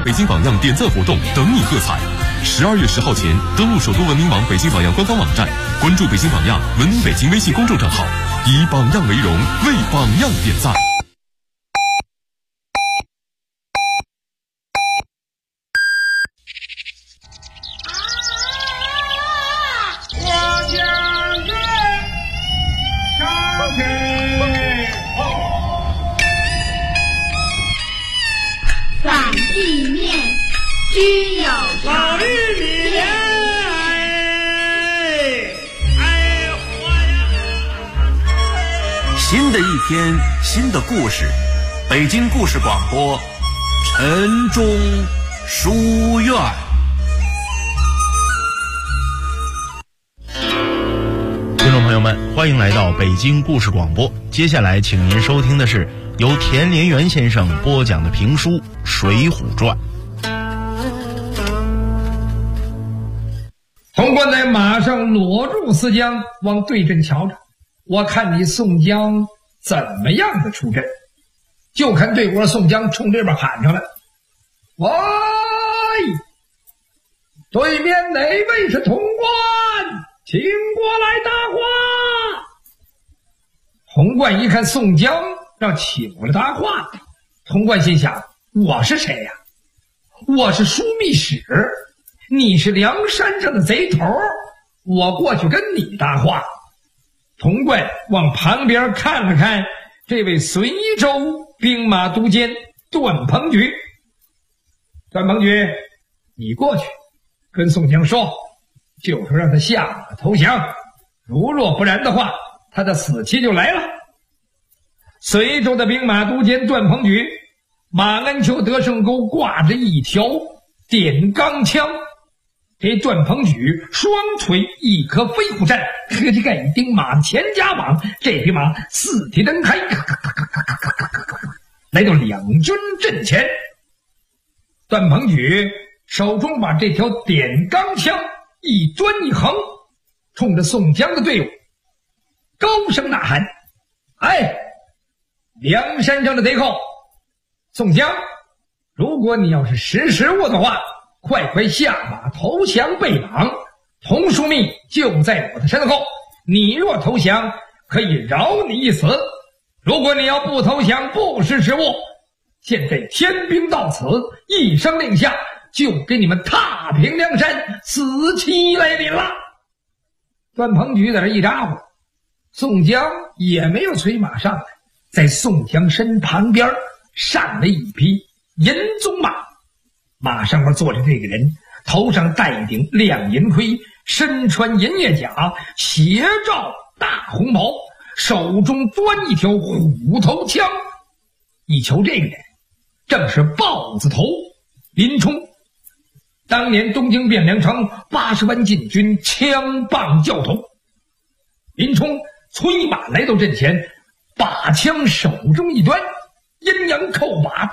北京榜样点赞活动等你喝彩。12月10号前登录首都文明网北京榜样官方网站，关注北京榜样文明北京微信公众账号，以榜样为荣，为榜样点赞。 居有老日里面， 新的一天，新的故事，北京故事广播，晨钟书院。 听众朋友们，欢迎来到北京故事广播。接下来，请您收听的是由田连元先生播讲的评书《水浒传》。 潼关在马上裸入泗江，往对阵瞧着。我看你宋江怎么样的出阵，就看对过宋江冲这边喊上来：“喂，对面哪位是潼关？请过来搭话。”潼关一看宋江让请过来搭话，潼关心想：我是谁呀？我是枢密使。你是梁山上的贼头，我过去跟你搭话。潼关往旁边看了看这位随州兵马都监段鹏举。段鹏举，你过去跟宋江说，就说让他下马投降，如若不然的话，他的死期就来了。随州的兵马都监段鹏举，马鞍裘得胜钩挂着一条点钢枪，这段鹏举双腿一颗飞虎战，呵这个一钉马前夹网，这匹马四蹄蹬开，来到两军阵前。段鹏举手中把这条点钢枪一端一横，冲着宋江的队伍高声呐喊：“哎，梁山上的贼寇宋江，如果你要是识时务的话，快快下马投降备绑，童枢密就在我的身后，你若投降，可以饶你一死；如果你要不投降，不识时务，现在天兵到此，一声令下，就给你们踏平梁山，死期来临了。”段鹏举在这一咋呼，宋江也没有催马上来，在宋江身旁边上了一匹银鬃马，马上面坐着这个人，头上戴一顶亮银盔，身穿银叶甲，斜罩大红袍，手中端一条虎头枪。一瞧这个人，正是豹子头林冲。当年东京汴梁城80万禁军枪棒教头。林冲催马来到阵前，把枪手中一端，阴阳扣把，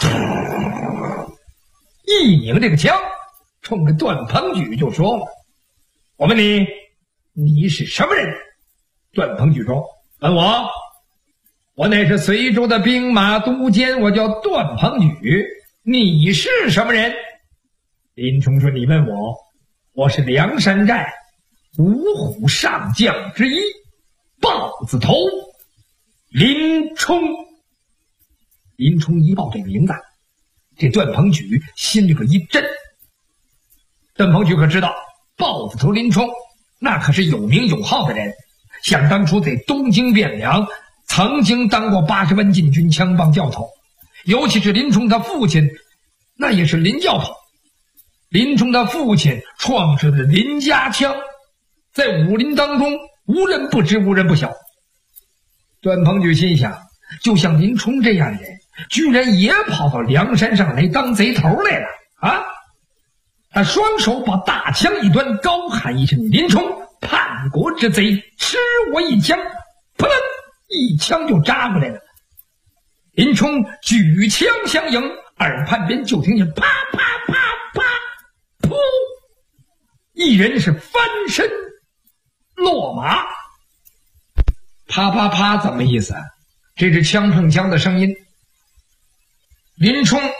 一拧这个枪，冲着段鹏举就说了：“我问你，你是什么人？”段鹏举说：“问我乃是随州的兵马都监，我叫段鹏举。你是什么人？”林冲说：“你问我是梁山寨五虎上将之一，豹子头林冲。”林冲一报这个名字，这段鹏举心里可一震。段鹏举可知道豹子头林冲那可是有名有号的人，想当初在东京汴梁曾经当过80万禁军枪棒教头，尤其是林冲他父亲那也是林教头。林冲他父亲创设的林家枪，在武林当中无人不知无人不晓。段鹏举心想，就像林冲这样的人，居然也跑到梁山上来当贼头来了啊！他双手把大枪一端，高喊一声：“林冲，叛国之贼，吃我一枪！”扑棱，一枪就扎过来了。林冲举枪相迎，耳畔边就听见啪啪啪啪，噗！一人是翻身落马。啪啪啪怎么意思？这是枪碰枪的声音。林冲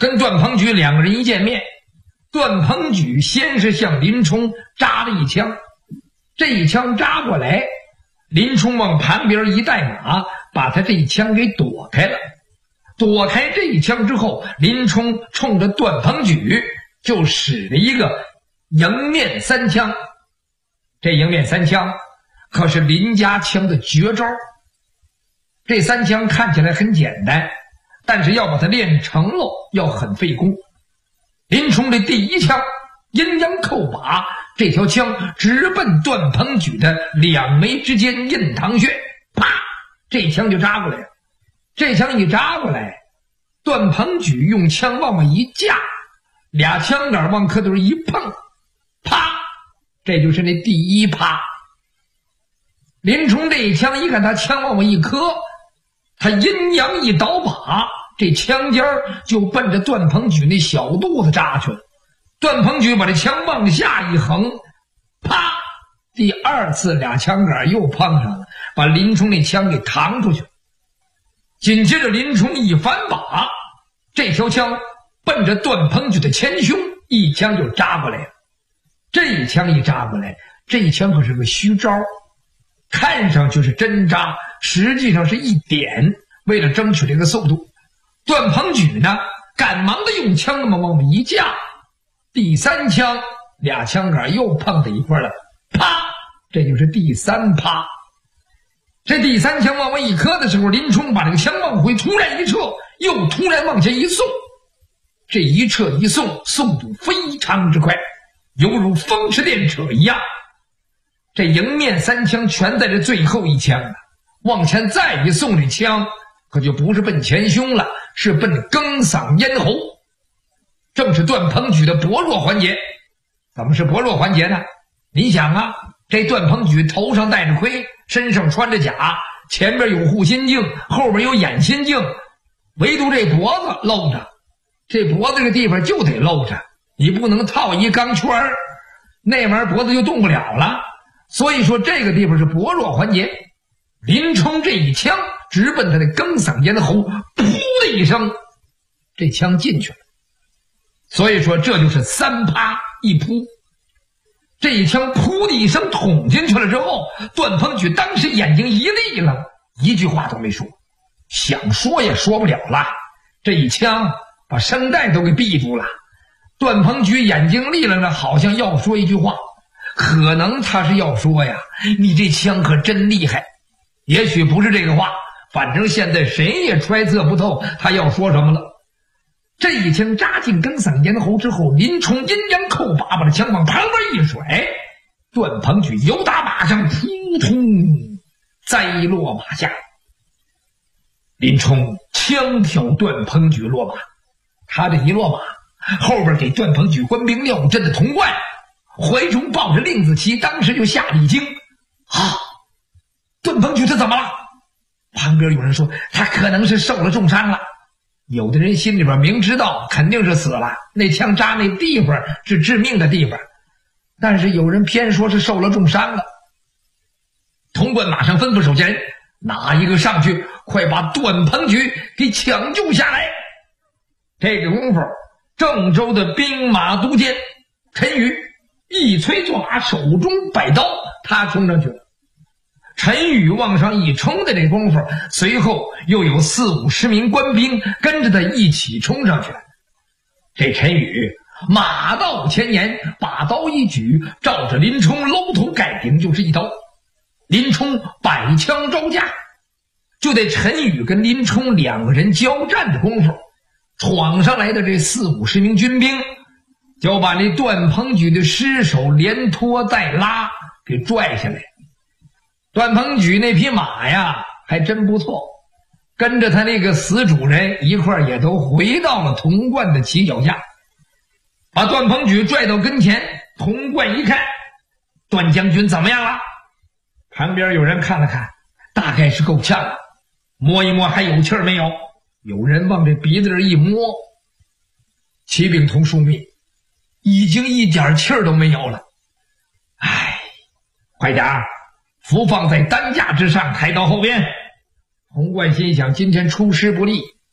跟段鹏举两个人一见面，段鹏举先是向林冲扎了一枪，这一枪扎过来，林冲往旁边一带马，把他这一枪给躲开了。躲开这一枪之后，林冲冲着段鹏举就使了一个迎面三枪。这迎面三枪可是林家枪的绝招。这三枪看起来很简单，但是要把它练成了要很费功。林冲的第一枪阴阳扣把，这条枪直奔段鹏举的两眉之间印堂穴，啪，这枪就扎过来了。这枪一扎过来，段鹏举用枪往外一架，俩枪杆往磕头一碰，啪，这就是那第一啪。林冲这一枪一看他枪往外一磕，他阴阳一倒把，这枪尖就奔着段鹏举那小肚子扎去了。段鹏举把这枪往下一横，啪，第二次俩枪杆又碰上了，把林冲那枪给弹出去。紧接着林冲一反把，这条枪奔着段鹏举的前胸一枪就扎过来了。这一枪一扎过来，这一枪可是个虚招，看上去是真扎，实际上是一点，为了争取这个速度。段鹏举呢赶忙的用枪那么往外一架，第三枪俩枪杆又碰在一块了，啪，这就是第三啪。这第三枪往外一磕的时候，林冲把这个枪往回突然一撤，又突然往前一送，这一撤一送速度非常之快，犹如风驰电掣一样。这迎面三枪全在这最后一枪了，往前再一送，这枪可就不是奔前胸了，是奔庚嗓咽喉，正是段鹏举的薄弱环节。怎么是薄弱环节呢？你想啊，这段鹏举头上戴着盔，身上穿着甲，前边有护心镜，后边有眼心镜，唯独这脖子露着，这脖子这个地方就得露着，你不能套一钢圈儿，那玩意儿脖子就动不了了。所以说这个地方是薄弱环节。林冲这一枪直奔他的庚嗓咽喉，噗的一声，这枪进去了。所以说这就是三啪一扑。这一枪噗的一声捅进去了之后，段鹏举当时眼睛一立了，一句话都没说，想说也说不了了，这一枪把声带都给闭住了。段鹏举眼睛立了呢，好像要说一句话，可能他是要说呀，你这枪可真厉害，也许不是这个话，反正现在谁也揣测不透他要说什么了。这一枪扎进庚嗓咽喉之后，林冲阴阳扣把，把这枪往旁边一甩，段鹏举由打马上扑通栽落马下。林冲枪挑段鹏举落马，他这一落马，后边给段鹏举官兵廖镇的童贯怀中抱着令子旗，当时就吓了一惊啊！段鹏举他怎么了？旁边有人说他可能是受了重伤了，有的人心里边明知道肯定是死了，那枪扎那地方是致命的地方，但是有人偏说是受了重伤了。童贯马上吩咐手下人，哪一个上去，快把段鹏举给抢救下来。这个功夫，郑州的兵马都监陈宇一催坐马，手中摆刀，他冲上去了。陈宇往上一冲的这功夫，随后又有40-50名官兵跟着他一起冲上去了。这陈宇马到前沿，把刀一举，照着林冲搂头盖顶就是一刀。林冲摆枪招架，就在陈宇跟林冲两个人交战的功夫，闯上来的这40-50名军兵就把那段鹏举的尸首连拖带拉给拽下来。段鹏举那匹马呀还真不错，跟着他那个死主人一块也都回到了童贯的骑脚下，把段鹏举拽到跟前。童贯一看，段将军怎么样了？旁边有人看了看，大概是够呛了，摸一摸还有气儿没有？有人往这鼻子这一摸，启禀童枢密，已经一点气儿都没有了。哎，快点儿扶放在担架之上，抬到后边。童贯心想，今天出师不利，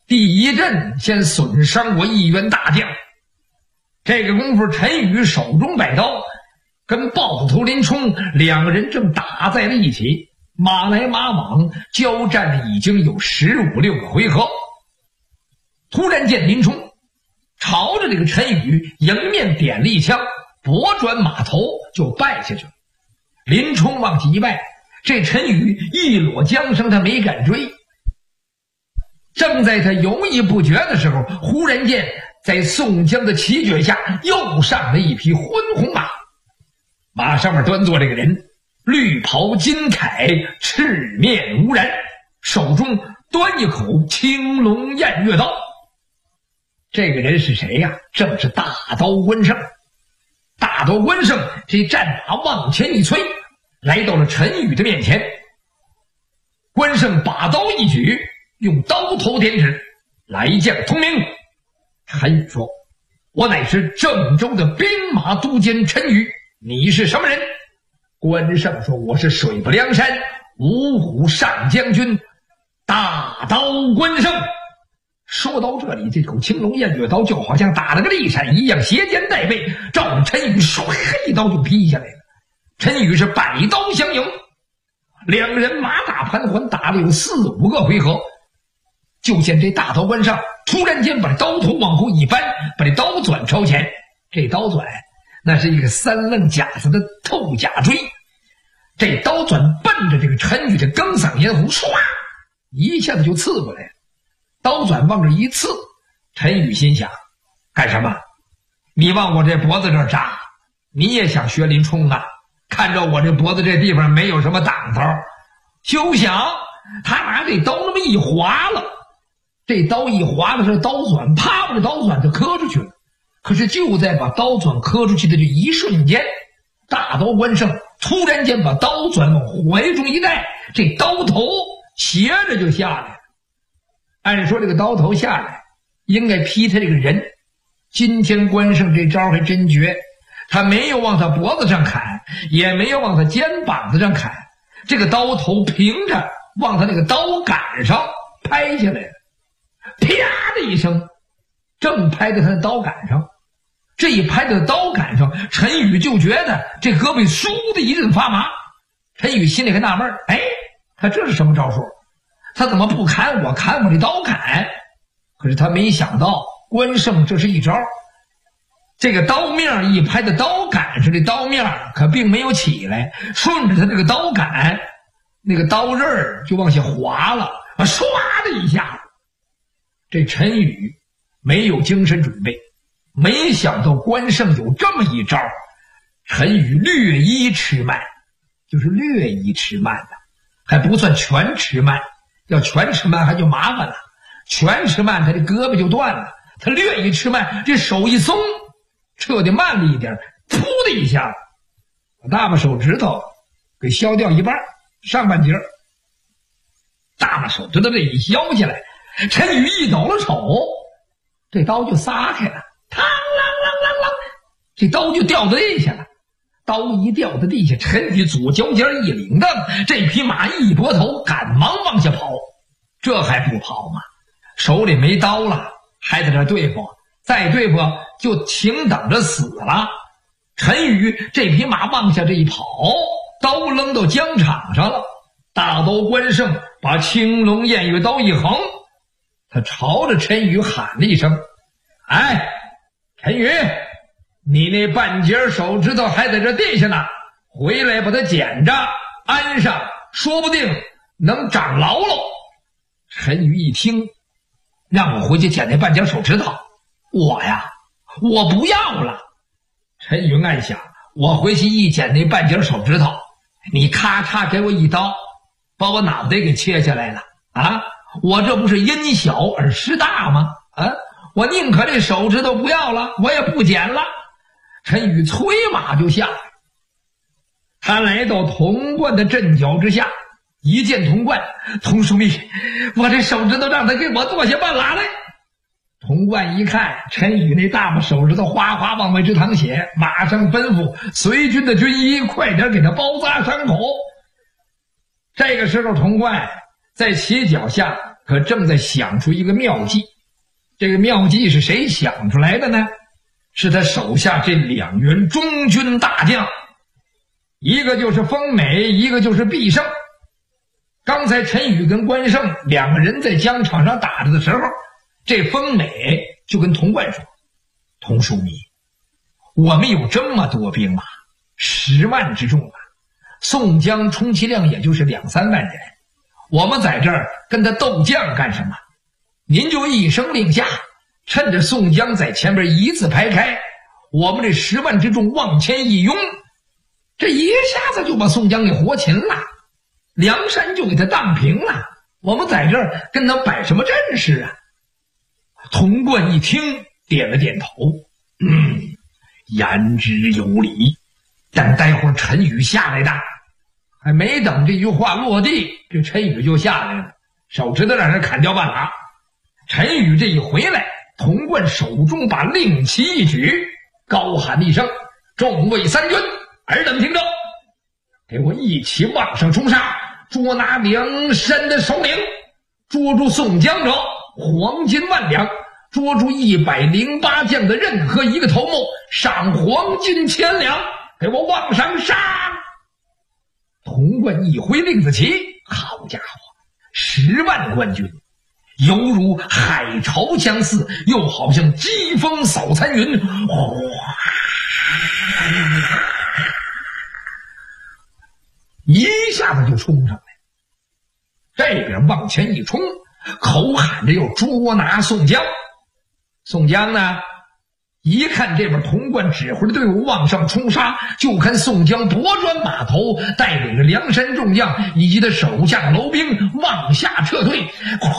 第一阵先损伤过一员大将。这个功夫，陈宇手中摆刀，跟豹子头林冲两个人正打在了一起，马来马往，交战了已经有15、16个回合。突然间，林冲朝着这个陈宇迎面点了一枪，拨转马头就败下去了。林冲往起一败，这陈宇一裸缰绳，他没敢追。正在他犹豫不决的时候，忽然间在宋江的骑脚下又上了一匹昏红马，马上面端坐这个人，绿袍金铠，赤面无染，手中端一口青龙偃月刀。这个人是谁呀？正是大刀关胜。大刀关胜这战马往前一催，来到了陈宇的面前。关胜把刀一举，用刀头点指：“来将通明。”陈宇说：“我乃是郑州的兵马都监陈宇，你是什么人？”关胜说：“我是水泊梁山五虎上将军大刀关胜。”说到这里，这口青龙偃月刀就好像打了个利闪一样，斜肩带背，照着陈宇唰一刀就劈下来了。陈宇是百刀相迎，两个人马打盘桓，打了有4、5个回合。就见这大刀关胜突然间把刀头往后一扳，把这刀转朝前。这刀转那是一个3棱甲子的透甲锥，这刀转奔着这个陈宇的更嗓咽喉，唰一下子就刺过来了。刀转往这一刺，陈宇心想：干什么？你往我这脖子这儿扎，你也想学林冲啊？看着我这脖子这地方没有什么挡头，休想！他拿这刀那么一划了，这刀一划了，这刀转啪把这刀转就磕出去了。可是就在把刀转磕出去的这一瞬间，大刀关胜突然间把刀转往怀中一带，这刀头斜着就下来了。按说这个刀头下来应该劈他这个人，今天关胜这招还真绝，他没有往他脖子上砍，也没有往他肩膀子上砍，这个刀头平着往他那个刀杆上拍下来了，啪的一声，正拍在他的刀杆上。这一拍在刀杆上，陈宇就觉得这胳膊嗖的一阵发麻。陈宇心里还纳闷，他这是什么招数？他怎么不砍我，砍我这刀杆？可是他没想到关胜这是一招，这个刀面一拍的刀杆上，这刀面可并没有起来，顺着他这个刀杆那个刀刃儿就往下滑了，唰的一下，这陈宇没有精神准备，没想到关胜有这么一招。陈宇略一迟慢，就是略一迟慢的，还不算全迟慢，要全迟慢还就麻烦了，全迟慢他这胳膊就断了，他略一迟慢，这手一松，撤得慢了一点，噗的一下把大把手指头给削掉一半，上半截大把手指头这一削下来，陈宇一抖了手，这刀就撒开了，嘡啷啷啷啷，这刀就掉在地下了。刀一掉在地下，陈宇左脚尖一领蹬，这匹马一拨头，赶忙往下跑。这还不跑吗？手里没刀了，还在这对付，再对付就请等着死了。陈宇这匹马往下这一跑，刀扔到疆场上了。大刀关胜把青龙偃月刀一横，他朝着陈宇喊了一声：“陈宇，你那半截手指头还在这地下呢，回来把它捡着安上，说不定能长牢喽。”陈宇一听，让我回去捡那半截手指头，我不要了。陈宇暗想，我回去一捡那半截手指头，你咔嚓给我一刀，把我脑袋给切下来了啊！我这不是因小而失大吗？我宁可这手指头不要了，我也不捡了。陈宇催马就下来，他来到童贯的阵脚之下，一见童贯，童兄弟，我这手指头让他给我剁下半拉来。童贯一看陈宇那大把手指头哗哗往外直淌血，马上吩咐随军的军医快点给他包扎伤口。这个时候童贯在骑脚下可正在想出一个妙计。这个妙计是谁想出来的呢？是他手下这2员中军大将，一个就是丰美，一个就是毕胜。刚才陈宇跟关胜2个人在疆场上打着的时候，这丰美就跟童贯说：“童枢密，我们有这么多兵马，10万之众啊，宋江充其量也就是2-3万人，我们在这儿跟他斗将干什么？您就一声令下，趁着宋江在前边一字排开，我们这10万之众往前一拥，这一下子就把宋江给活擒了，梁山就给他荡平了，我们在这儿跟他摆什么阵势啊？”童贯一听点了点头，言之有理，但待会儿陈宇下来的。还没等这句话落地，这陈宇就下来了，手指头让人砍掉半拉。陈宇这一回来，童贯手中把令旗一举，高喊一声：“众位三军，尔等听着，给我一起往上冲杀，捉拿梁山的首领，捉住宋江者黄金万两，捉住108将的任何一个头目，赏黄金1000两，给我往上杀！”童贯一挥令子旗，好家伙，10万官军犹如海潮相似，又好像疾风扫残云，一下子就冲上来。这边往前一冲，口喊着要捉拿宋江。宋江呢，一看这边童贯指挥的队伍往上冲杀，就看宋江拨转马头，带领着梁山众将以及他手下的楼兵往下撤退。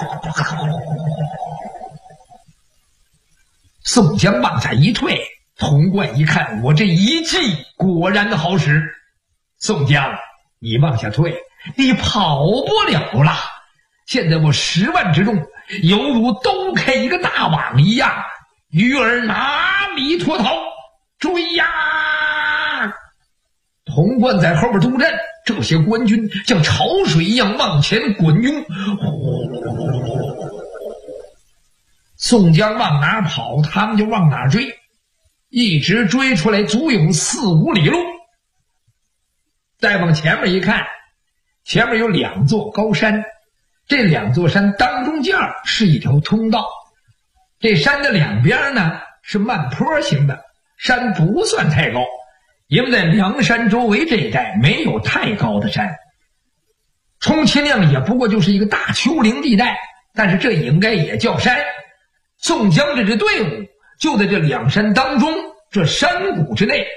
宋江往下一退，童贯一看，我这一计果然的好使。宋江，你往下退，你跑不了了。现在我10万之众，犹如兜开一个大网一样，鱼儿哪里脱逃？追呀！童贯在后边督阵，这些官军像潮水一样往前滚涌。宋江往哪跑，他们就往哪追，一直追出来足有4-5里路。再往前面一看，前面有2座高山，这2座山当中间是一条通道。这山的两边呢是慢坡型的，山不算太高，因为在梁山周围这一带没有太高的山，充其量也不过就是一个大丘陵地带，但是这应该也叫山。宋江这支队伍就在这2山当中，这山谷之内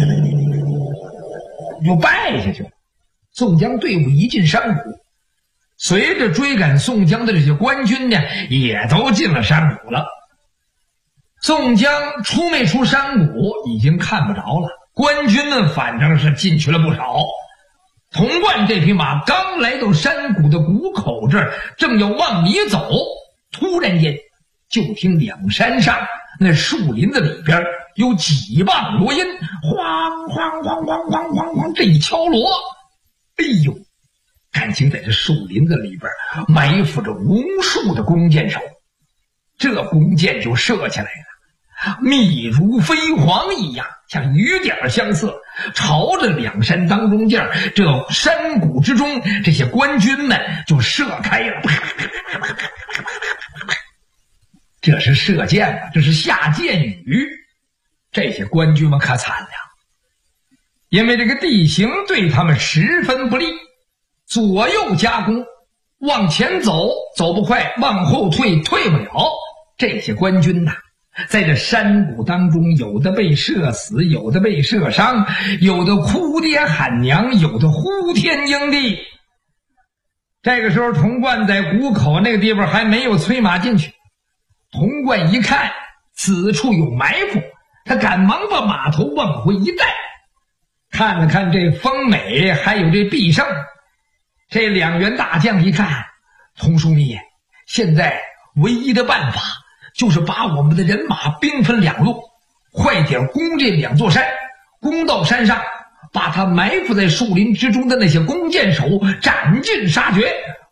就败下去了。宋江队伍一进山谷，随着追赶宋江的这些官军呢，也都进了山谷了。宋江出没出山谷已经看不着了，官军们反正是进去了不少。童贯这匹马刚来到山谷的谷口这儿，正要往里走，突然间就听两山上那树林子里边有几棒锣音，晃晃晃晃晃晃晃，这一敲锣，哎呦，感情在这树林子里边埋伏着无数的弓箭手，这弓箭就射起来了，密如飞蝗一样，像雨点相似，朝着两山当中间这山谷之中，这些官军们就射开了。这是射箭啊，这是下箭雨。这些官军们可惨了，因为这个地形对他们十分不利，左右夹攻，往前走走不快，往后退退不了。这些官军呐，在这山谷当中，有的被射死，有的被射伤，有的哭爹喊娘，有的呼天应地。这个时候童贯在谷口那个地方还没有催马进去，童贯一看此处有埋伏，他赶忙把马头往回一带，看了看这风美还有这毕胜，这两员大将一看，童枢密，现在唯一的办法就是把我们的人马兵分两路，快点攻这两座山，攻到山上，把他埋伏在树林之中的那些弓箭手斩尽杀绝，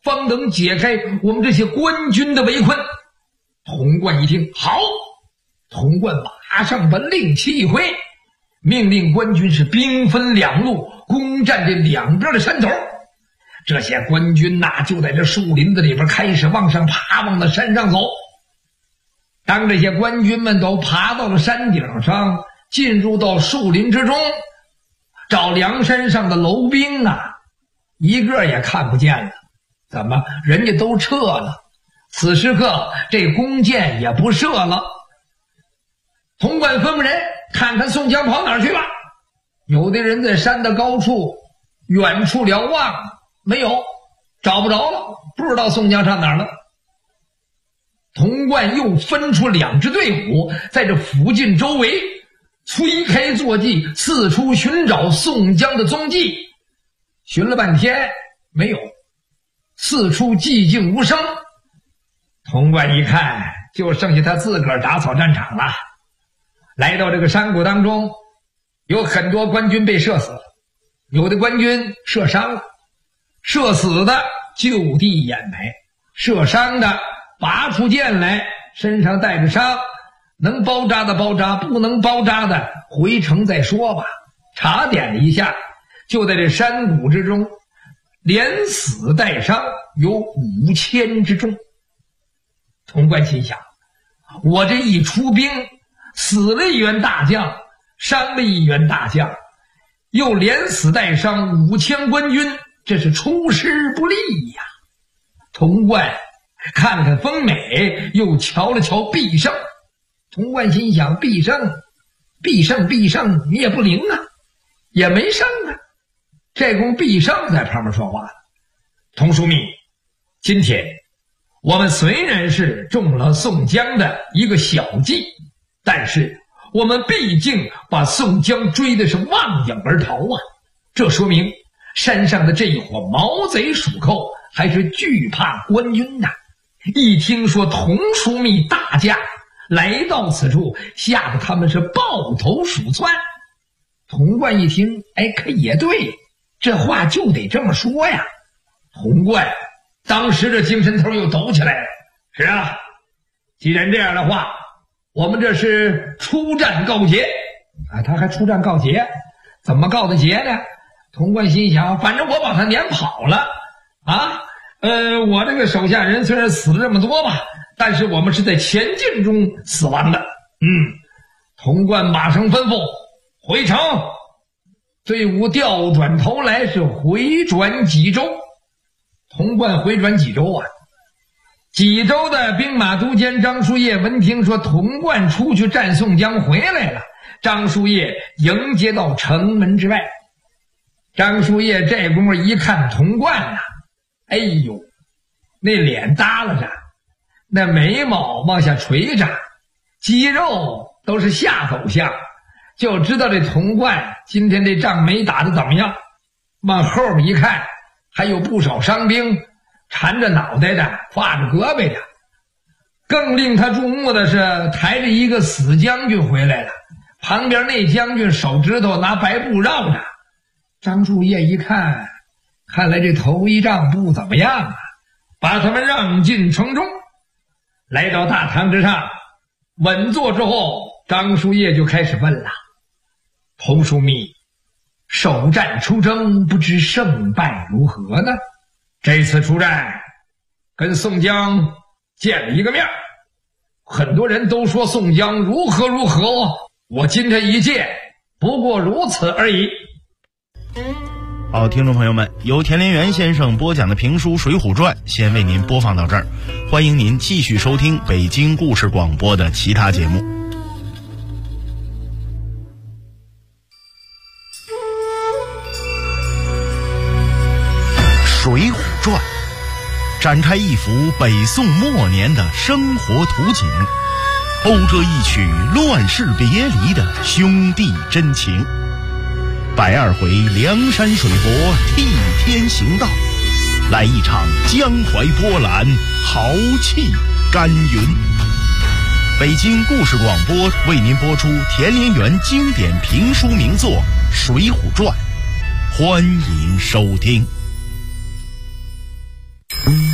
方能解开我们这些官军的围困。童贯一听，好，童贯马上把令旗一挥，命令官军是兵分两路，攻占这两边的山头。这些官军就在这树林子里边开始往上爬，往那山上走。当这些官军们都爬到了山顶上，进入到树林之中，找梁山上的楼兵一个也看不见了。怎么人家都撤了？此时刻这弓箭也不射了。童贯吩咐人看看宋江跑哪儿去了。有的人在山的高处远处瞭望，没有，找不着了，不知道宋江上哪儿了。童贯又分出2支队伍，在这附近周围催开坐骑，四处寻找宋江的踪迹。寻了半天没有，四处寂静无声。童贯一看，就剩下他自个儿打扫战场了。来到这个山谷当中，有很多官军被射死了，有的官军射伤了，射死的就地掩埋，射伤的拔出剑来，身上带着伤，能包扎的包扎，不能包扎的回城再说吧。查点了一下，就在这山谷之中，连死带伤有5000之众。童贯心想，我这一出兵，死了一员大将，伤了一员大将，又连死带伤5000官军，这是出师不利呀。童贯看看风美，又瞧了瞧毕胜。童贯心想，毕胜你也不灵也没胜这功毕胜在旁边说话了，童枢密，今天我们虽然是中了宋江的一个小计，但是我们毕竟把宋江追的是望影而逃这说明山上的这一伙毛贼鼠寇还是惧怕官军一听说童枢密大驾来到此处，吓得他们是抱头鼠窜。童贯一听，可也对，这话就得这么说呀。童贯当时这精神头又抖起来了。是啊，既然这样的话，我们这是出战告捷他还出战告捷，怎么告的捷呢？童贯心想，反正我把他撵跑了我这个手下人虽然死了这么多吧，但是我们是在前进中死亡的。童贯马上吩咐回城，队伍调转头来是回转济州。童贯回转济州济州的兵马都监张叔夜闻听说童贯出去战宋江回来了，张叔夜迎接到城门之外。张叔夜这功夫一看童贯哎呦，那脸耷拉着，那眉毛往下垂着，肌肉都是下走向，就知道这童贯今天这仗没打得怎么样。往后面一看，还有不少伤兵，缠着脑袋的，挎着胳膊的。更令他注目的是，抬着一个死将军回来了，旁边那将军手指头拿白布绕着。张叔夜一看，看来这头一仗不怎么样把他们让进城中。来到大堂之上，稳坐之后，张叔夜就开始问了：童枢密，首战出征，不知胜败如何呢？这次出战跟宋江见了一个面，很多人都说宋江如何如何，我今天一见不过如此而已。 好，听众朋友们，由田连元先生播讲的评书《水浒传》先为您播放到这儿，欢迎您继续收听北京故事广播的其他节目。《水浒传》展开一幅北宋末年的生活图景，讴歌一曲乱世别离的兄弟真情。120回梁山水泊替天行道，来一场江淮波澜，豪气干云。北京故事广播为您播出田连元经典评书名作《水浒传》，欢迎收听。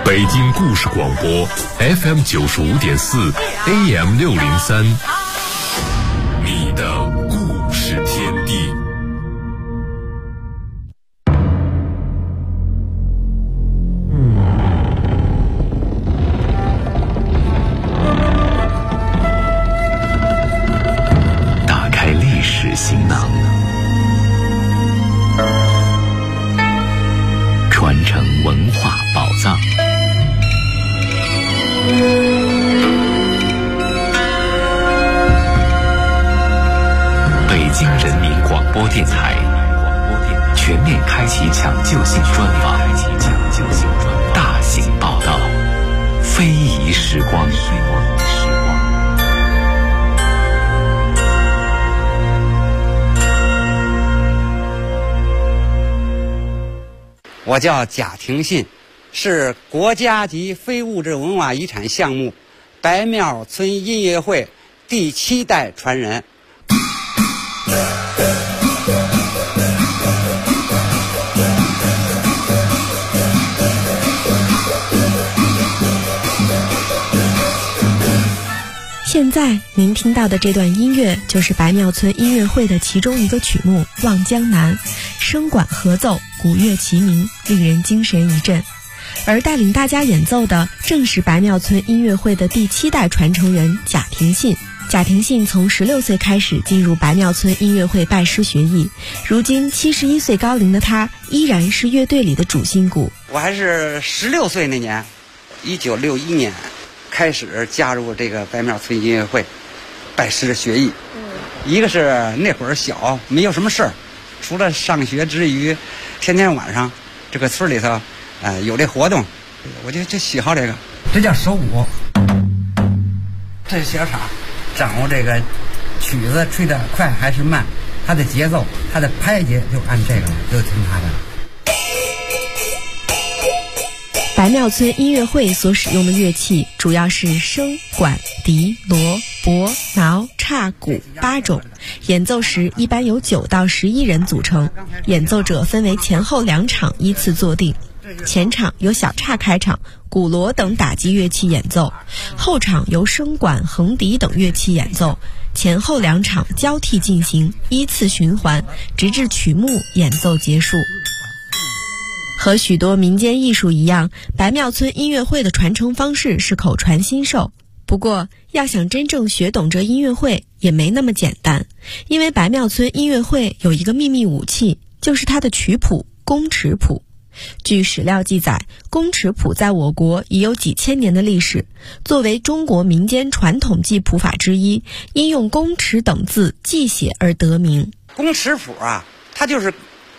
北京故事广播 FM 95.4 AM 603，你的故事天地。 打开历史行囊，传承文化宝藏。北京人民广播电台全面开启抢救性专访，大型报道，非遗时光。 我叫贾廷信，是国家级非物质文化遗产项目白庙村音乐会第7代传人。 现在您听到的这段音乐就是白庙村音乐会的其中一个曲目《望江南》，声管合奏，鼓乐齐鸣，令人精神一振。而带领大家演奏的正是白庙村音乐会的第7代传承人贾廷信。贾廷信从16岁开始进入白庙村音乐会拜师学艺，如今71岁高龄的他依然是乐队里的主心骨。 我还是16岁那年，1961年开始加入这个白庙村音乐会，拜师学艺。一个是那会儿小，没有什么事儿，除了上学之余，天天晚上这个村里头，有这活动，我就喜好这个。这叫手鼓，这是小场，掌握这个曲子吹得快还是慢，它的节奏，它的拍节就按这个，就听它的。 白庙村音乐会所使用的乐器主要是笙、管、笛、锣、钹、挠、叉、鼓8种，演奏时一般由9到11人组成，演奏者分为前后2场依次坐定。前场由小叉开场，鼓锣等打击乐器演奏，后场由笙管、横笛等乐器演奏，前后2场交替进行，依次循环，直至曲目演奏结束。和许多民间艺术一样，白庙村音乐会的传承方式是口传心授。不过，要想真正学懂这音乐会也没那么简单，因为白庙村音乐会有一个秘密武器，就是它的曲谱宫尺谱。据史料记载，宫尺谱在我国已有几千年的历史，作为中国民间传统记谱法之一，因用宫尺等字记写而得名。 宫尺谱啊，它就是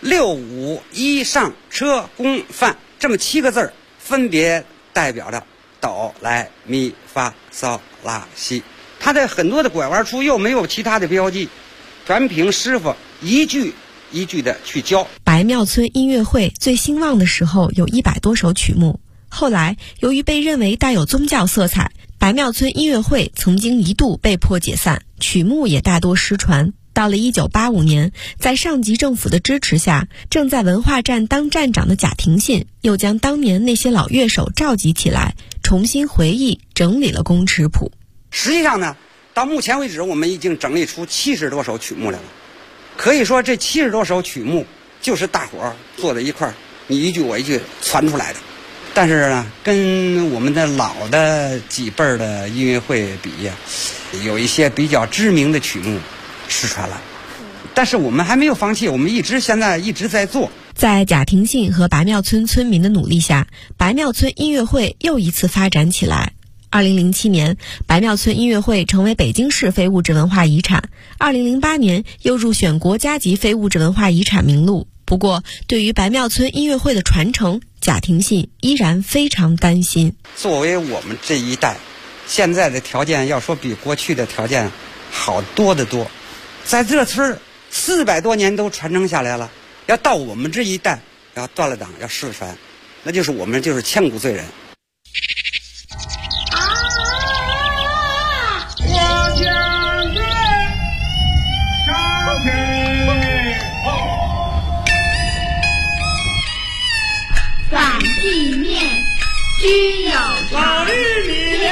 6、5、1上车宫范这么7个字，分别代表着哆来咪发嗦拉西。它的很多的拐弯处又没有其他的标记，全凭师傅一句一句的去教。 白庙村音乐会最兴旺的时候有100多首曲目，后来由于被认为带有宗教色彩，白庙村音乐会曾经一度被迫解散，曲目也大多失传。到了1985年，在上级政府的支持下，正在文化站当站长的贾廷信又将当年那些老乐手召集起来，重新回忆整理了宫尺谱。 实际上呢，到目前为止我们已经整理出70多首曲目来了。可以说这70多首曲目就是大伙儿坐在一块儿，你一句我一句传出来的。但是呢，跟我们的老的几辈儿的音乐会比呀，有一些比较知名的曲目失传了，但是我们还没有放弃，我们现在一直在做。 在贾廷信和白庙村村民的努力下，白庙村音乐会又一次发展起来。2007年，白庙村音乐会成为北京市非物质文化遗产，2008年又入选国家级非物质文化遗产名录。不过，对于白庙村音乐会的传承，贾廷信依然非常担心。 作为我们这一代，现在的条件要说比过去的条件好多得多。在这村400多年都传承下来了，要到我们这一代要断了档要失传，那就是我们就是千古罪人。 反地面， 金要老绿米莲，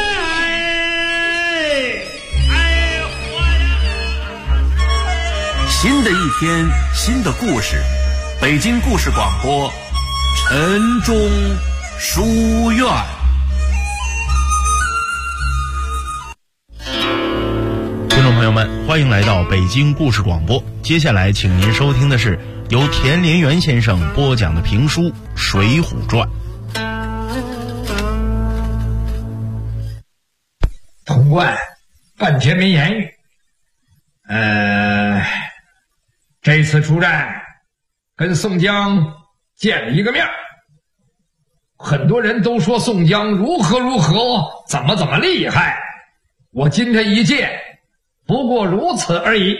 新的一天，新的故事，北京故事广播，晨钟书院。 听众朋友们，欢迎来到北京故事广播。接下来，请您收听的是由田连元先生播讲的评书《水浒传》。 童贯半天没言语。这次出战跟宋江见了一个面，很多人都说宋江如何如何，怎么厉害。我今天一见，不过如此而已。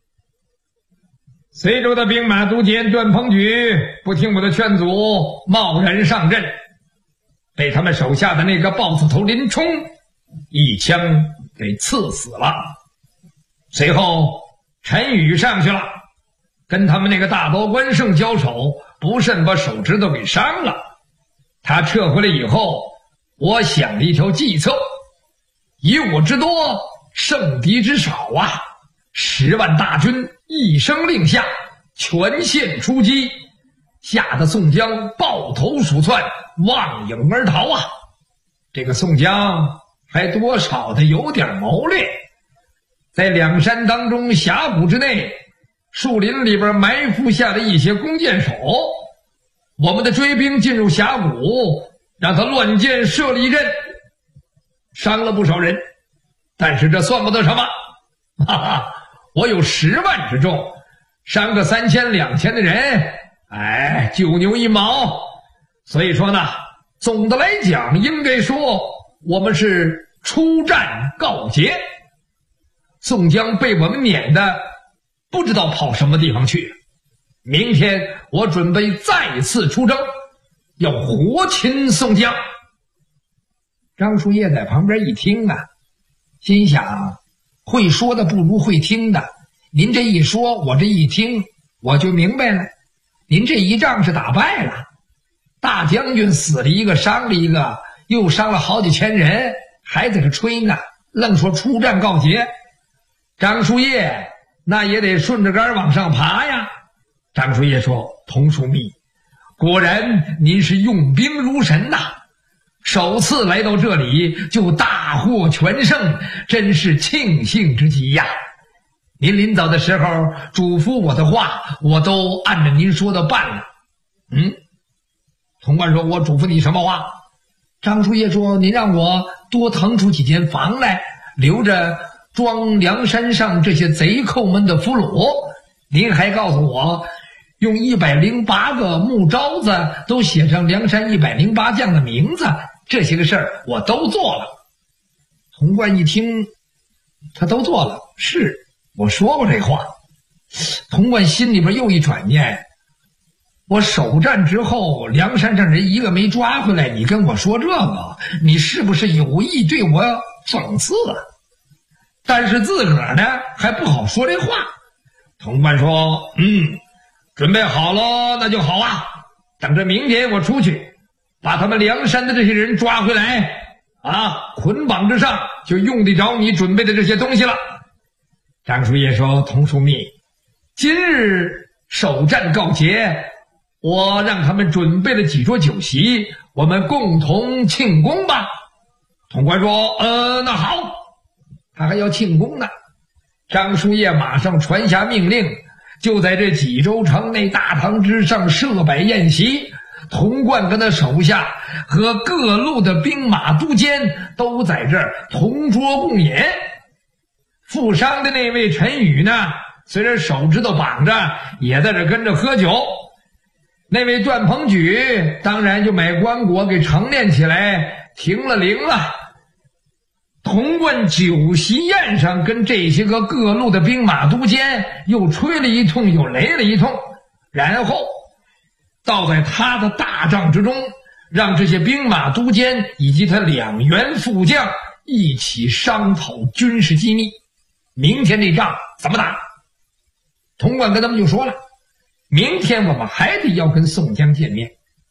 随州的兵马都监段鹏举不听我的劝阻，贸然上阵，被他们手下的那个豹子头林冲一枪给刺死了。随后陈宇上去了，跟他们那个大刀关胜交手，不慎把手指头给伤了。他撤回来以后，我想了一条计策，以我之多，胜敌之少啊！10万大军一声令下，全线出击，吓得宋江抱头鼠窜，望影而逃啊！这个宋江还多少的有点谋略，在两山当中峡谷之内，树林里边埋伏下了一些弓箭手，我们的追兵进入峡谷，让他乱箭射了一阵，伤了不少人，但是这算不得什么，哈哈，我有10万之众，伤个3000、2000的人，九牛一毛。所以说呢，总的来讲，应该说我们是出战告捷。宋江被我们撵的不知道跑什么地方去，明天我准备再次出征，要活擒宋江。张树叶在旁边一听啊，心想会说的不如会听的，您这一说，我这一听我就明白了，您这一仗是打败了，大将军死了一个，伤了一个，又伤了好几千人，还在这吹呢，愣说出战告捷。张树叶那也得顺着杆往上爬呀。张树叶说，童枢密，果然您是用兵如神呐，首次来到这里就大获全胜，真是庆幸之极呀。您临走的时候嘱咐我的话，我都按照您说的办了。童贯说，我嘱咐你什么话？张树叶说，您让我多腾出几间房来，留着装梁山上这些贼寇们的俘虏。您还告诉我，用108个木招子都写上梁山108将的名字，这些个事儿我都做了。童贯一听，他都做了，是我说过这话。童贯心里边又一转念，我首战之后，梁山上人一个没抓回来，你跟我说这个，你是不是有意对我讽刺啊？但是自个儿呢还不好说这话。童贯说，准备好了那就好啊，等着明天我出去把他们梁山的这些人抓回来啊，捆绑之上就用得着你准备的这些东西了。张树叶说，童枢密，今日首战告捷，我让他们准备了几桌酒席，我们共同庆功吧。童贯说，那好，他还要庆功呢。张树叶马上传下命令，就在这济州城内大堂之上设摆宴席，童贯跟他手下和各路的兵马都监都在这儿同桌共饮。负伤的那位陈宇呢，虽然手指头绑着，也在这跟着喝酒。那位段鹏举当然就买棺椁给盛殓起来，停了灵了。童贯酒席宴上跟这些个各路的兵马都监又吹了一通，又擂了一通，然后倒在他的大帐之中，让这些兵马都监以及他2员副将一起商讨军事机密，明天这仗怎么打。童贯跟他们就说了，明天我们还得要跟宋江见面，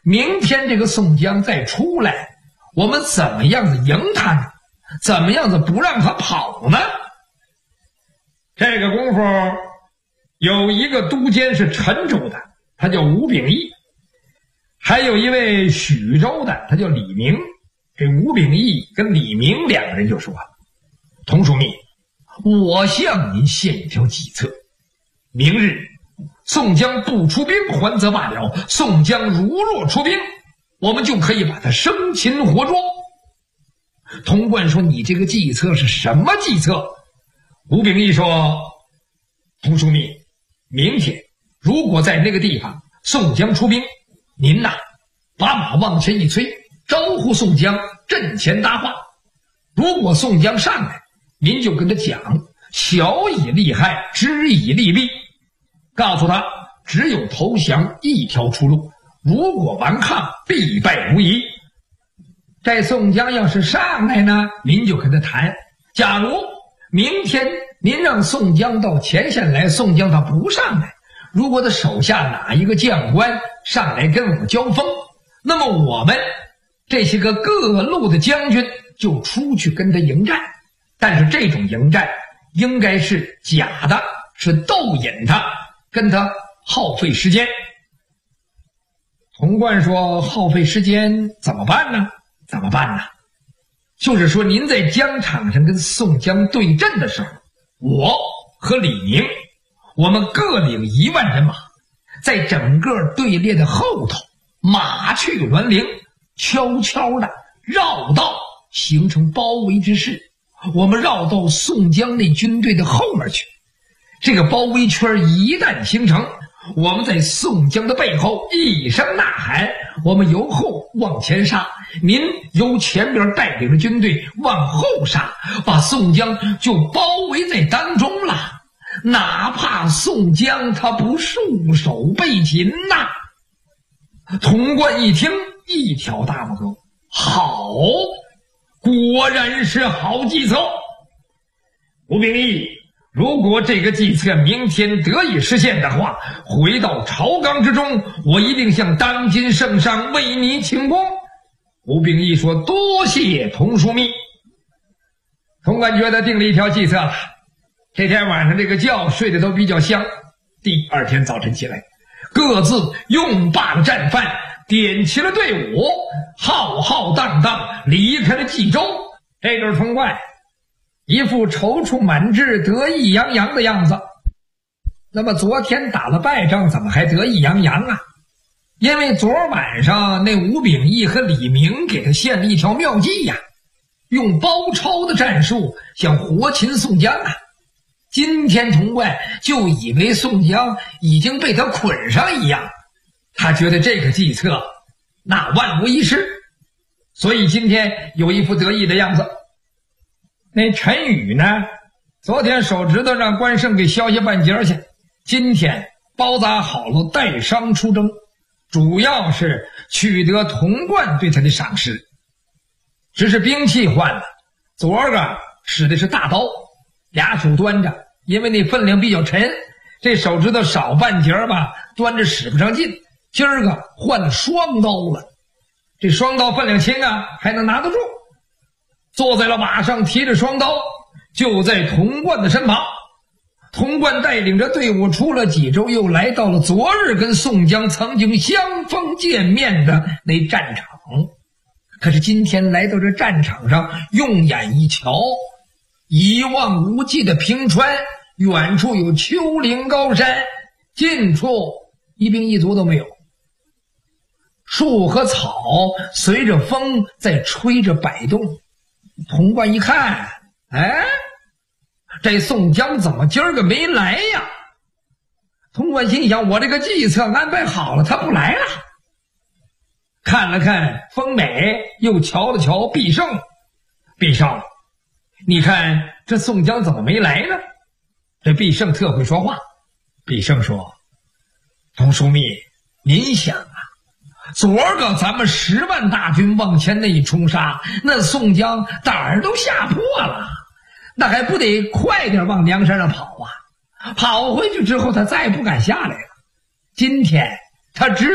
明天这个宋江再出来，我们怎么样子赢他呢？怎么样子不让他跑呢？这个功夫有一个都监是陈州的，他叫吴秉义，还有一位许州的，他叫李明。这吴秉义跟李明两个人就说了：童枢密，我向您献一条计策，明日宋江不出兵还则罢了，宋江如若出兵，我们就可以把他生擒活捉。童贯说：你这个计策是什么计策？吴秉义说：童枢密，明天如果在那个地方宋江出兵，您呐把马往前一催，招呼宋江阵前搭话。如果宋江上来，您就跟他讲，小以利害，知以利弊，告诉他只有投降一条出路，如果顽抗，必败无疑。这宋江要是上来呢，您就跟他谈，假如明天您让宋江到前线来，宋江他不上来，如果他手下哪一个将官上来跟我们交锋，那么我们这些个各路的将军就出去跟他迎战。但是这种迎战应该是假的，是逗引他，跟他耗费时间。童贯说：耗费时间怎么办呢？怎么办呢？就是说您在疆场上跟宋江对阵的时候，我和李明，我们各领1万人马，在整个队列的后头，马去栾铃，悄悄的绕道，形成包围之势。我们绕到宋江那军队的后面去，这个包围圈一旦形成，我们在宋江的背后一声呐喊，我们由后往前杀，您由前边带领着军队往后杀，把宋江就包围在当中了。哪怕宋江他不束手被擒呐！童贯一听，一挑大拇哥，好，果然是好计策。吴秉义，如果这个计策明天得以实现的话，回到朝纲之中，我一定向当今圣上为你请功。吴秉义说：多谢童枢密。童贯觉得定了一条计策了，这天晚上这个觉睡得都比较香。第二天早晨起来，各自用罢了战犯，点齐了队伍，浩浩荡荡离开了冀州。这就是童贯，一副踌躇满志、得意洋洋的样子。那么昨天打了败仗，怎么还得意洋洋啊？因为昨晚上那吴秉义和李明给他献了一条妙计呀，用包抄的战术想活擒宋江啊。今天童贯就以为宋江已经被他捆上一样，他觉得这个计策那万无一失，所以今天有一副得意的样子。那陈宇呢，昨天手指头让关胜给削下半截去，今天包扎好了带伤出征，主要是取得童贯对他的赏识。只是兵器换了，昨儿个使的是大刀，俩手端着，因为那分量比较沉，这手指头少半截吧，端着使不上劲。今儿个换了双刀了，这双刀分量轻啊，还能拿得住。坐在了马上，提着双刀，就在童贯的身旁。童贯带领着队伍出了冀州，又来到了昨日跟宋江曾经相逢见面的那战场。可是今天来到这战场上，用眼一瞧，一望无际的平川，远处有丘陵高山，近处一兵一卒都没有。树和草随着风在吹着摆动。童贯一看，哎，这宋江怎么今儿个没来呀？童贯心想，我这个计策安排好了，他不来了。看了看风美，又瞧了瞧毕胜，毕胜，你看这宋江怎么没来呢？这毕胜特会说话。毕胜说：童枢密，您想啊，昨儿个咱们10万大军往前那一冲杀，那宋江胆儿都吓破了，那还不得快点往梁山上跑啊？跑回去之后他再不敢下来了。今天他知道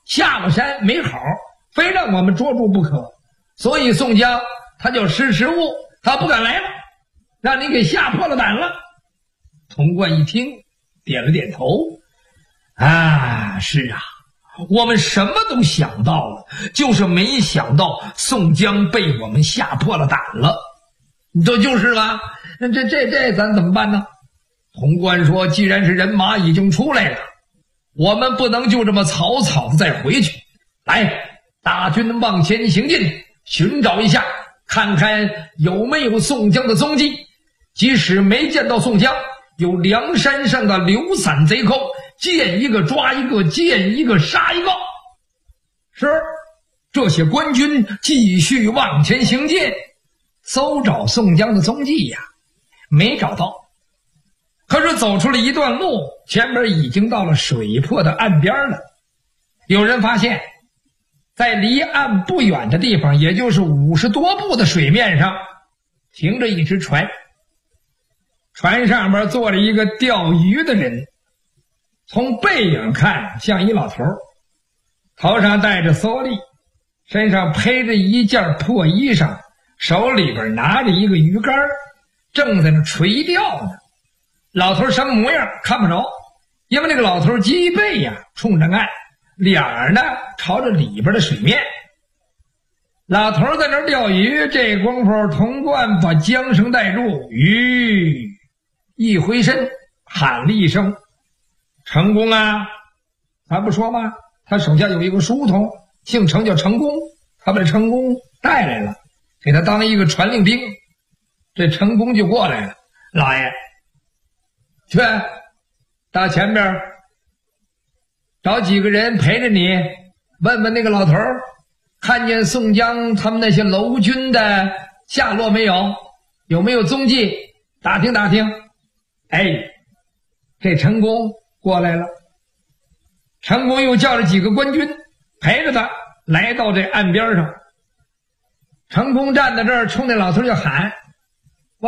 下了山没好，非让我们捉住不可。所以宋江他就识时务，他不敢来了，让你给吓破了胆了。童贯一听，点了点头。啊，是啊，我们什么都想到了，就是没想到宋江被我们吓破了胆了。这就是了，这咱怎么办呢？童贯说，既然是人马已经出来了，我们不能就这么草草的再回去。来，大军往前行进，寻找一下，看看有没有宋江的踪迹。即使没见到宋江，有梁山上的流散贼寇，见一个抓一个，见一个杀一个。是，这些官军继续往前行进，搜找宋江的踪迹呀，没找到。可是走出了一段路，前面已经到了水泊的岸边了。有人发现，在离岸不远的地方，也就是50多步的水面上，停着一只船。船上面坐着一个钓鱼的人，从背影看像一老头，头上戴着蓑笠，身上披着一件破衣裳，手里边拿着一个鱼竿，正在那垂钓呢。老头什么模样看不着，因为那个老头脊背呀冲着岸，脸儿呢朝着里边的水面。老头在那儿钓鱼，这功夫童贯把缰绳带住，鱼一回身喊了一声：“成功啊！”咱不说吗？他手下有一个书童，姓程，叫成功，他把成功带来了，给他当一个传令兵。这成功就过来了：“老爷，去到前边找几个人陪着你，问问那个老头，看见宋江他们那些楼军的下落没有，有没有踪迹，打听打听。”哎，这成功过来了。成功又叫了几个官军陪着他来到这岸边上。成功站在这儿，冲那老头就喊：“喂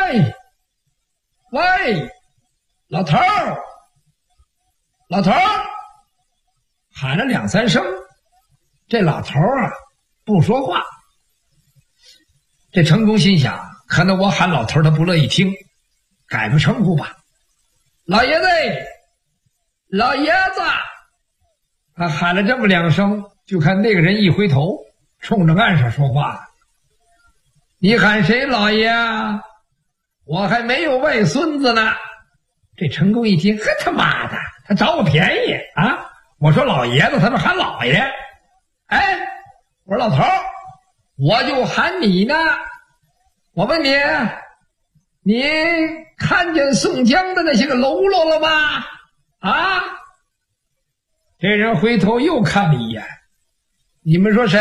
喂，老头儿，老头儿！”喊了2、3声，这老头儿啊不说话。这成功心想，可能我喊老头儿他不乐意听，改个称呼吧。老爷子，老爷子！他喊了这么2声，就看那个人一回头，冲着岸上说话：“你喊谁老爷啊？我还没有外孙子呢。”这成功一听，呵，他妈的，他找我便宜啊！我说老爷子，他说喊老爷。哎，我说老头儿，我就喊你呢。我问你，你看见宋江的那些个喽啰了吗？啊？这人回头又看了一眼，你们说谁？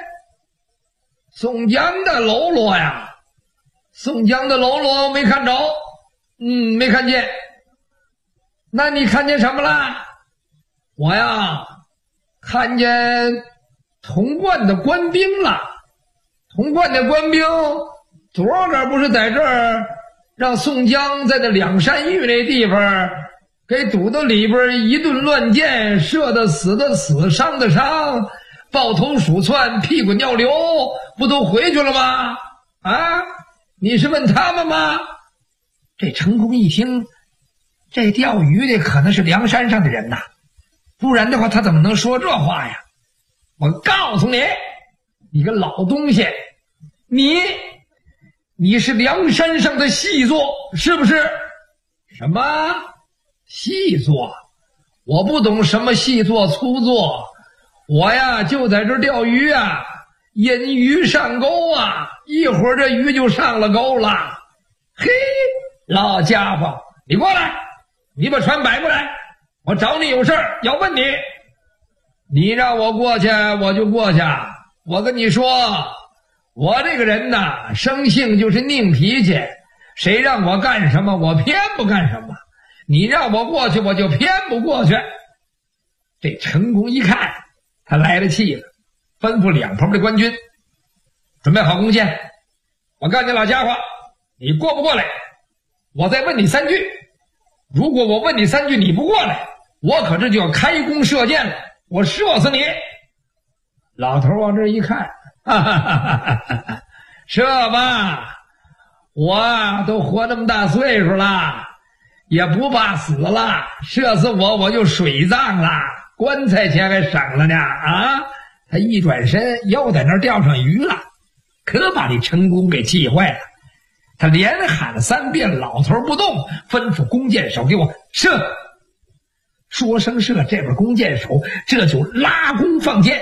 宋江的喽啰呀？宋江的喽啰没看着，没看见。那你看见什么了？我呀，看见童贯的官兵了。童贯的官兵昨儿个不是在这儿让宋江在那两山峪那地方给堵到里边，一顿乱箭，射的死的死，伤的伤，抱头鼠窜，屁滚尿流，不都回去了吗？啊，你是问他们吗？这成功一听，这钓鱼的可能是梁山上的人呐，不然的话他怎么能说这话呀？我告诉你，你个老东西，你是梁山上的细作，是不是？什么细作？我不懂什么细作粗作，我呀就在这儿钓鱼啊，引鱼上钩啊，一会儿这鱼就上了钩了。嘿，老家伙，你过来，你把船摆过来，我找你有事儿要问你。你让我过去我就过去，我跟你说，我这个人呐，生性就是拧脾气，谁让我干什么我偏不干什么，你让我过去我就偏不过去。这成功一看他来了气了，吩咐两旁的官军准备好弓箭，我告诉你老家伙，你过不过来我再问你3句，如果我问你3句你不过来，我可这就要开弓射箭了。 我射死你！老头往这一看，哈哈哈哈哈哈，射吧，我都活这么大岁数了，也不怕死了，射死我就水葬了，棺材钱还省了呢啊！他一转身又在那儿钓上鱼了，可把这陈宫给气坏了。他连喊了3遍，老头不动，吩咐弓箭手给我射。说声射，这边弓箭手这就拉弓放箭，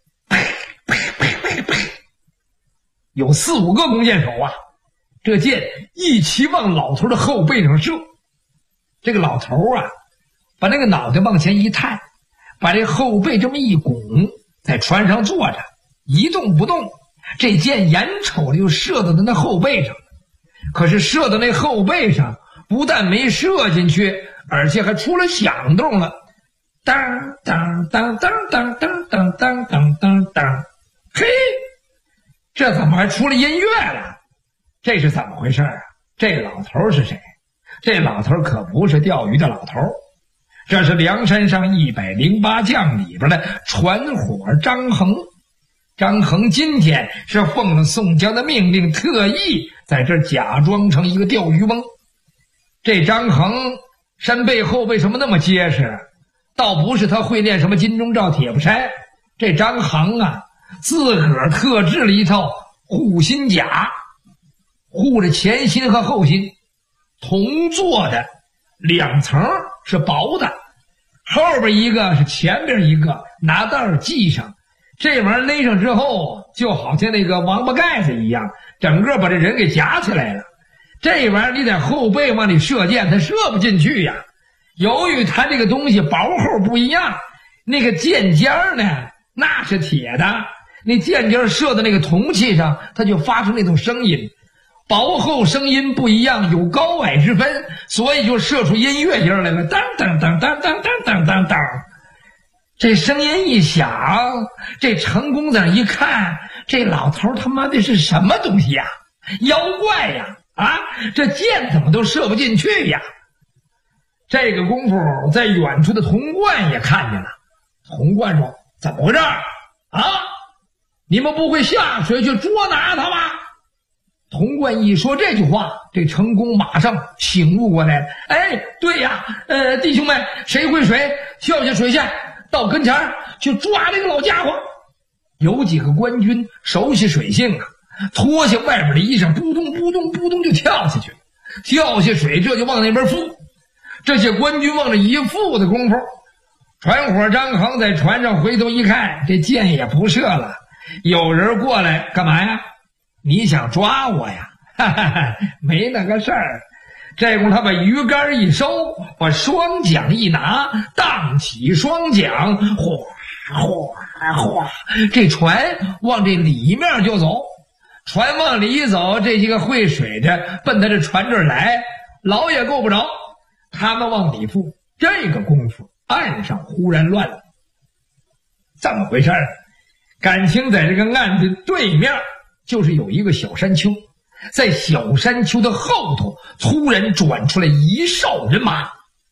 有4、5个弓箭手啊，这箭一起往老头的后背上射。这个老头啊，把那个脑袋往前一探，把这后背这么一拱，在船上坐着一动不动。这箭眼瞅着就射到他那后背上，可是射到那后背上不但没射进去，而且还出了响动了，当当当当当当当当当当当，嘿，这怎么还出了音乐了？这是怎么回事啊？这老头是谁？这老头可不是钓鱼的老头，这是梁山上108将里边的船伙张衡。张衡今天是奉了宋江的命令，特意在这假装成一个钓鱼翁。这张衡山背后为什么那么结实？倒不是他会练什么金钟罩铁布衫，这张衡啊，自个儿特制了一套护心甲，护着前心和后心，铜做的，2层是薄的，后边一个是前边一个，拿带系上。这玩意儿勒上之后，就好像那个王八盖子一样，整个把这人给夹起来了。这玩意儿你在后背往里射箭，它射不进去呀。由于它这个东西薄厚不一样，那个箭尖呢，那是铁的，那箭尖射到那个铜器上，它就发出那种声音。薄厚声音不一样，有高矮之分，所以就射出音乐音来了，当当当当当当当当当。这声音一响，这陈公在那一看，这老头他妈的是什么东西呀？妖怪呀！啊，这箭怎么都射不进去呀？这个功夫，在远处的童贯也看见了。童贯说：“怎么回事啊？你们不会下水去捉拿他吗？”童贯一说这句话，这陈公马上醒悟过来了。哎，对呀，弟兄们，谁会水，跳下水下到跟前去抓这个老家伙。有几个官军熟悉水性啊，脱下外边的衣裳，扑通扑通扑通就跳下去了。跳下水，这就往那边负。这些官军往这一负的功夫，船伙张衡在船上回头一看，这箭也不射了。有人过来干嘛呀？你想抓我呀？哈哈哈，没那个事儿。这功夫他把鱼竿一收，把双桨一拿，荡起双桨，哗哗哗，这船往这里面就走。船往里走，这些个会水的奔他这船这儿来，老也够不着。他们往里负，这个功夫岸上忽然乱了。怎么回事？感情在这个岸的对面就是有一个小山丘，在小山丘的后头突然转出来一哨人马。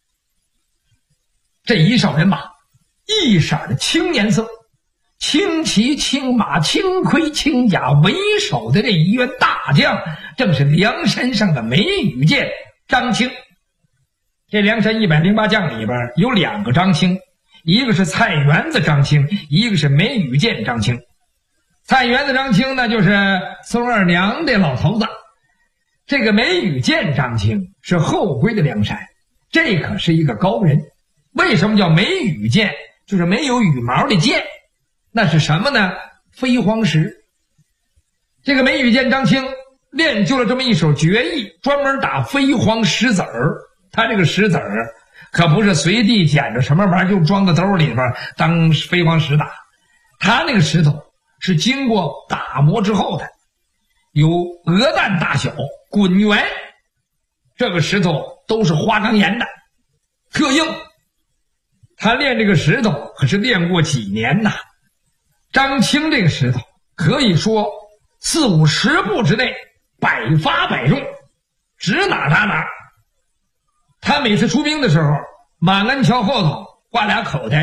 这一哨人马一色的青颜色，青旗青马青盔青甲，为首的这一员大将正是梁山上的梅雨剑张青。这梁山108将里边有2个张青，一个是菜园子张青，一个是梅雨剑张青。菜园子张青呢，就是宋二娘的老头子。这个梅雨剑张青是后归的梁山，这可是一个高人。为什么叫梅雨剑？就是没有羽毛的剑。那是什么呢？飞黄石。这个梅雨剑张青练就了这么一手绝艺，专门打飞黄石子儿。他这个石子儿可不是随地捡着什么玩意儿就装到兜里边当飞黄石打，他那个石头是经过打磨之后的，有鹅蛋大小，滚圆，这个石头都是花岗岩的，特硬。他练这个石头可是练过几年呐。张青这个石头可以说4、50步之内百发百中，指哪打哪。他每次出兵的时候，马鞍桥后头挂俩口袋，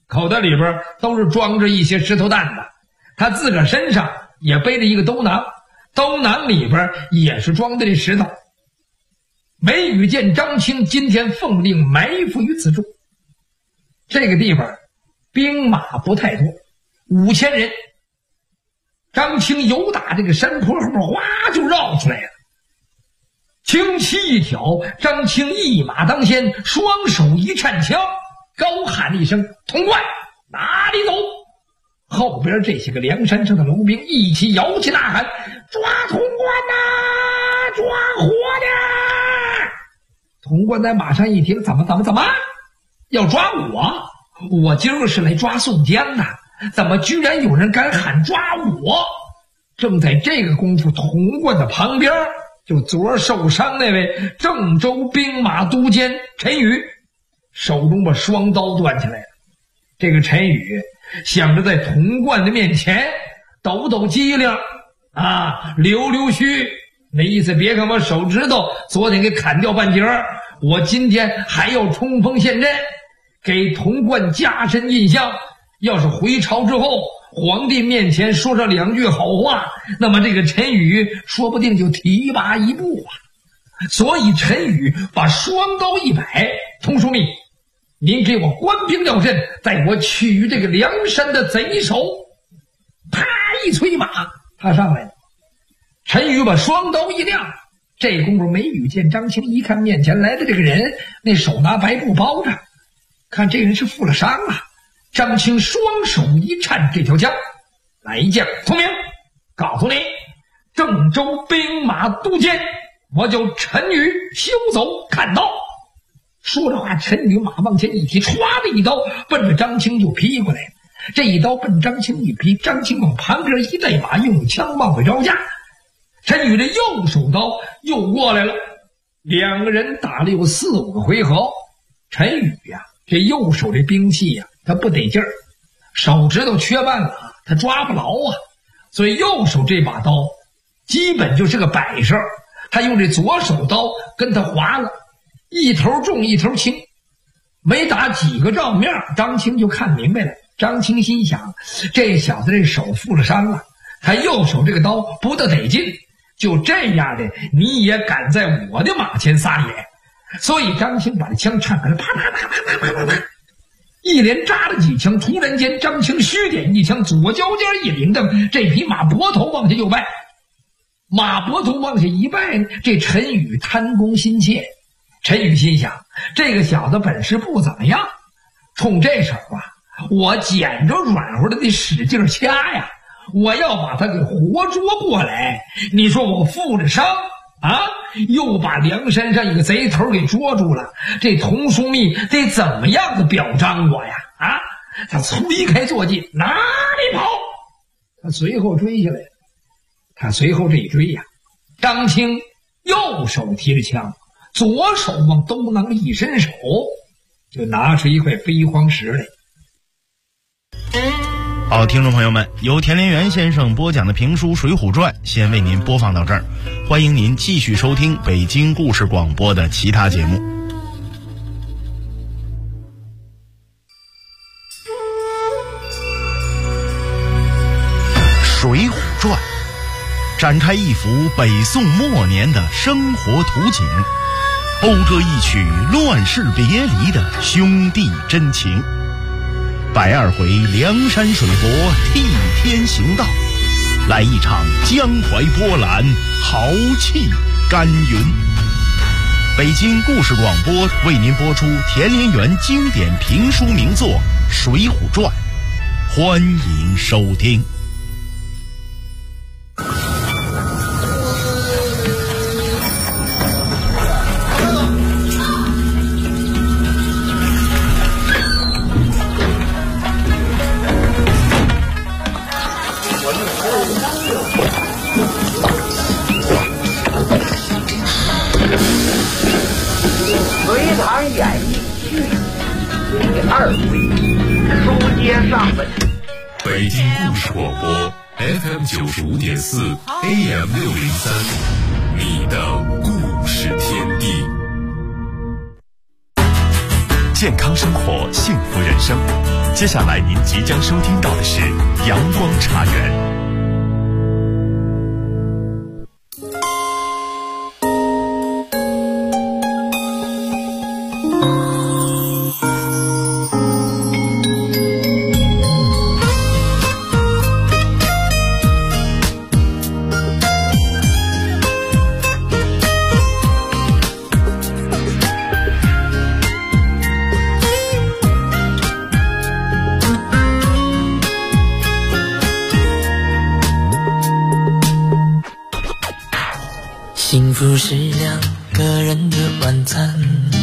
口袋里边都是装着一些石头蛋子，他自个儿身上也背着一个兜囊，兜囊里边也是装的这石头。梅雨见张青今天奉令埋伏于此处，这个地方兵马不太多，5000人。张青由打这个山坡后面哗就绕出来了，轻骑一挑，张青一马当先，双手一颤枪，高喊一声：“潼关哪里走！”后边这些个梁山上的楼兵一起摇旗呐喊：“抓潼关呐，抓活的！”潼关在马上一听，怎么要抓我今儿是来抓宋江的，怎么居然有人敢喊抓我？正在这个功夫，潼关的旁边就昨儿受伤那位郑州兵马都监陈宇手中把双刀端起来了。这个陈宇想着在潼关的面前抖抖机灵啊，溜须，那意思别看我手指头昨天给砍掉半截儿，我今天还要冲锋陷阵，给潼关加深印象。要是回朝之后皇帝面前说上2句好话，那么这个陈宇说不定就提拔一步啊。所以陈宇把双刀一摆：“童枢密，您给我官兵要阵，在我取这个梁山的贼首。”啪一催马，他上来了。陈宇把双刀一亮，这功夫梅雨见张青一看面前来的这个人，那手拿白布包着，看这人是负了伤啊。张青双手一颤，这条枪：“来将聪明，告诉你，郑州兵马都监，我叫陈宇，休走！看刀！”说着话，陈宇马往前一提，歘的一刀奔着张青就劈过来了。这一刀奔张青一劈，张青往旁边一带马，用枪往回招架。陈宇这右手刀又过来了，两个人打了有4、5个回合。陈宇呀，这右手这兵器呀，他不得劲儿，手指头缺半了，他抓不牢啊，所以右手这把刀基本就是个摆设。他用这左手刀跟他划了，一头重一头轻，没打几个照面，张青就看明白了。张青心想，这小子这手负了伤了，他右手这个刀不得劲，就这样的你也敢在我的马前撒野。所以张青把这枪颤开了，啪啪啪啪啪啪啪，一连扎了几枪。突然间张青虚点一枪，左脚尖一领蹬，这匹马脖头往下就拜。马脖头往下一拜，这陈宇贪功心切。陈宇心想，这个小子本事不怎么样，冲这手啊，我捡着软乎的得使劲掐呀，我要把他给活捉过来。你说我负着伤啊，又把梁山上一个贼头给捉住了，这童枢密得怎么样的表彰我呀？啊，他离开坐骑，哪里跑？他随后追下来了。他随后这一追呀，张青右手提着枪，左手往兜囊里一伸手，就拿出一块飞黄石来。 好，听众朋友们，由田连元先生播讲的评书《水浒传》先为您播放到这儿，欢迎您继续收听北京故事广播的其他节目。《水浒传》展开一幅北宋末年的生活图景，讴歌一曲乱世别离的兄弟真情。120回梁山水泊替天行道，来一场江淮波澜，豪气干云。北京故事广播为您播出田连元经典评书名作《水浒传》，欢迎收听。 北京故事广播 FM 95.4 AM 603，你的故事天地。 健康生活，幸福人生。接下来您即将收听到的是阳光茶园。 幸福是两个人的晚餐，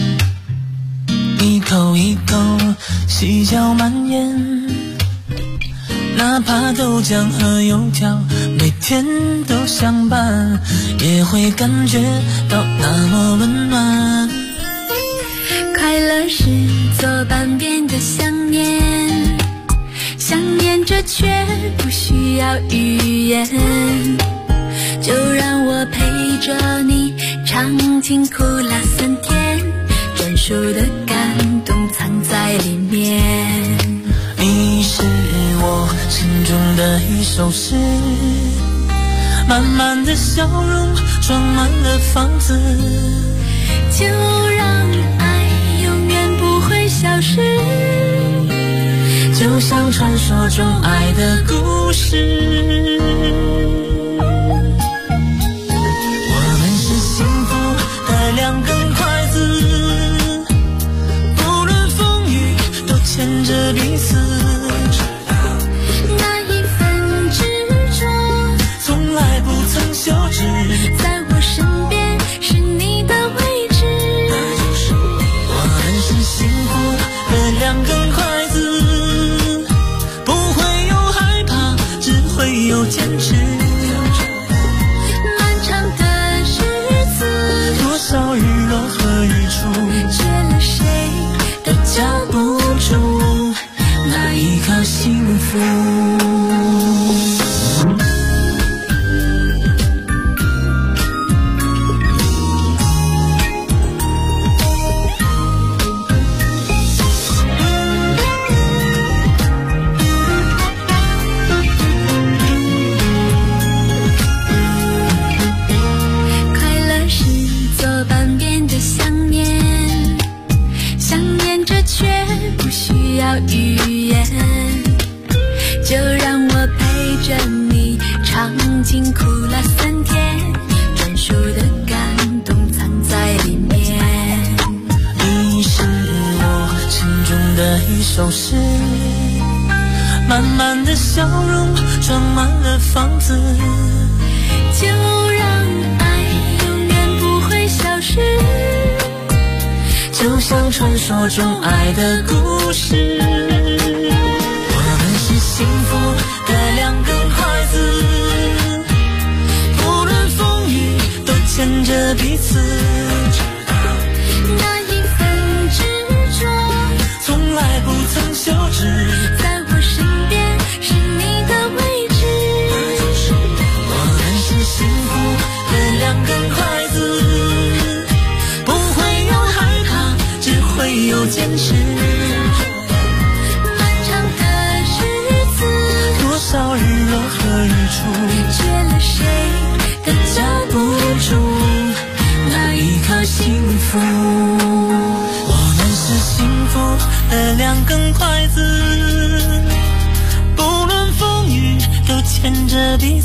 一口一口细嚼慢咽，哪怕豆浆和油条每天都相伴，也会感觉到那么温暖。 快乐是左半边的想念，想念着却不需要语言，就让我陪着你尝尽苦辣酸甜，专属的感动藏在里面。 你是我心中的一首诗，满满的笑容装满了房子， 就让爱永远不会消失， 就像传说中爱的故事。两根筷子，不论风雨都牵着彼此， 那一份执着从来不曾休止， 在我身边是你的位置。 我们是幸福的两根筷子，不会有害怕，只会有坚持。多少日落和日出， 缺了谁都叫不出那一刻幸福。 语言，就让我陪着你尝尽苦辣酸甜，专属的感动藏在里面。 你是我心中的一首诗，满满的笑容装满了房子， 就让爱永远不会消失， 就像传说中爱的故事。我们是幸福的两根筷子，不论风雨都牵着彼此， 那一份执着从来不曾休止， 在我身边是你的位置。 我们是幸福的两根筷子，不会有害怕，只会有坚持。 漫长的日子， 多少日落和日出， 缺了谁都叫不出那一刻幸福。我们是幸福的两根筷子，不论风雨都牵着彼此。